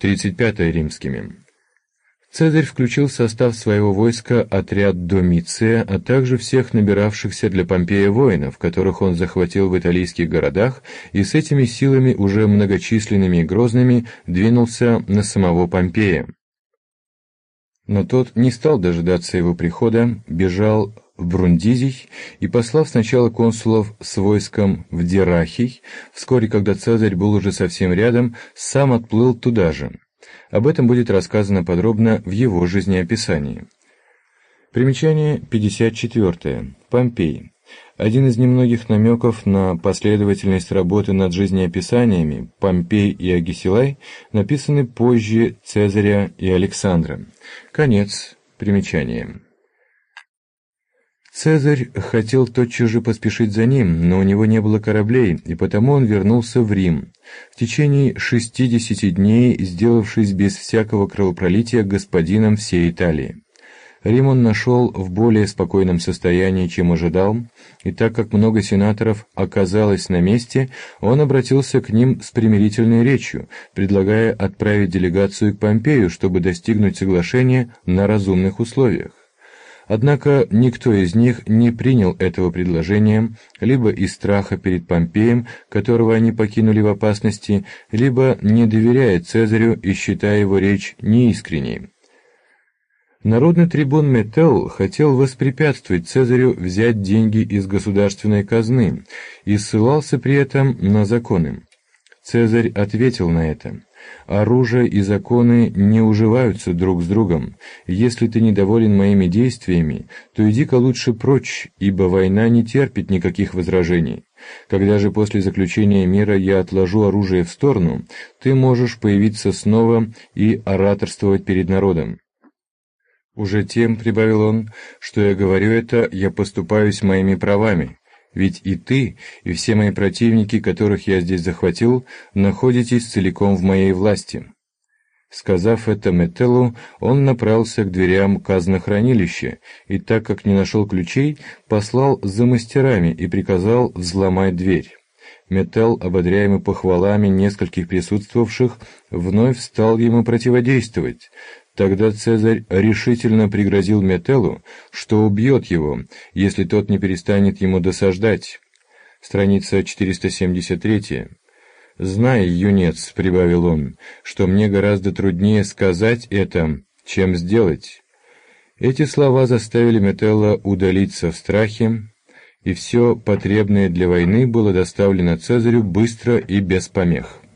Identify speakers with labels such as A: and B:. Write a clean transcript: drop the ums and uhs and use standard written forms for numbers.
A: 35-я римскими. Цезарь включил в состав своего войска отряд Домиция, а также всех набиравшихся для Помпея воинов, которых он захватил в италийских городах, и с этими силами, уже многочисленными и грозными, двинулся на самого Помпея. Но тот не стал дожидаться его прихода, бежал в Брундизий и, послав сначала консулов с войском в Дирахий, вскоре, когда Цезарь был уже совсем рядом, сам отплыл туда же. Об этом будет рассказано подробно в его жизнеописании. Примечание 54. Помпей. Один из немногих намеков на последовательность работы над жизнеописаниями Помпей и Агесилай написаны позже Цезаря и Александра. Конец примечания. Цезарь хотел тотчас же поспешить за ним, но у него не было кораблей, и потому он вернулся в Рим, в течение 60 дней сделавшись без всякого кровопролития господином всей Италии. Рим он нашел в более спокойном состоянии, чем ожидал, и так как много сенаторов оказалось на месте, он обратился к ним с примирительной речью, предлагая отправить делегацию к Помпею, чтобы достигнуть соглашения на разумных условиях. Однако никто из них не принял этого предложения, либо из страха перед Помпеем, которого они покинули в опасности, либо не доверяя Цезарю и считая его речь неискренней. Народный трибун Метелл хотел воспрепятствовать Цезарю взять деньги из государственной казны и ссылался при этом на законы. Цезарь ответил на это: «Оружие и законы не уживаются друг с другом. Если ты недоволен моими действиями, то иди-ка лучше прочь, ибо война не терпит никаких возражений. Когда же после заключения мира я отложу оружие в сторону, ты можешь появиться снова и ораторствовать перед народом». «Уже тем, — прибавил он, — что я говорю это, я поступаюсь моими правами. Ведь и ты, и все мои противники, которых я здесь захватил, находитесь целиком в моей власти». Сказав это Метеллу, он направился к дверям казнохранилища, и так как не нашел ключей, послал за мастерами и приказал взломать дверь. Метелл, ободряемый похвалами нескольких присутствовавших, вновь стал ему противодействовать. Тогда Цезарь решительно пригрозил Метеллу, что убьет его, если тот не перестанет ему досаждать. Страница 473. «Знай, юнец, — прибавил он, — что мне гораздо труднее сказать это, чем сделать». Эти слова заставили Метелла удалиться в страхе, и все потребное для войны было доставлено Цезарю быстро и без помех.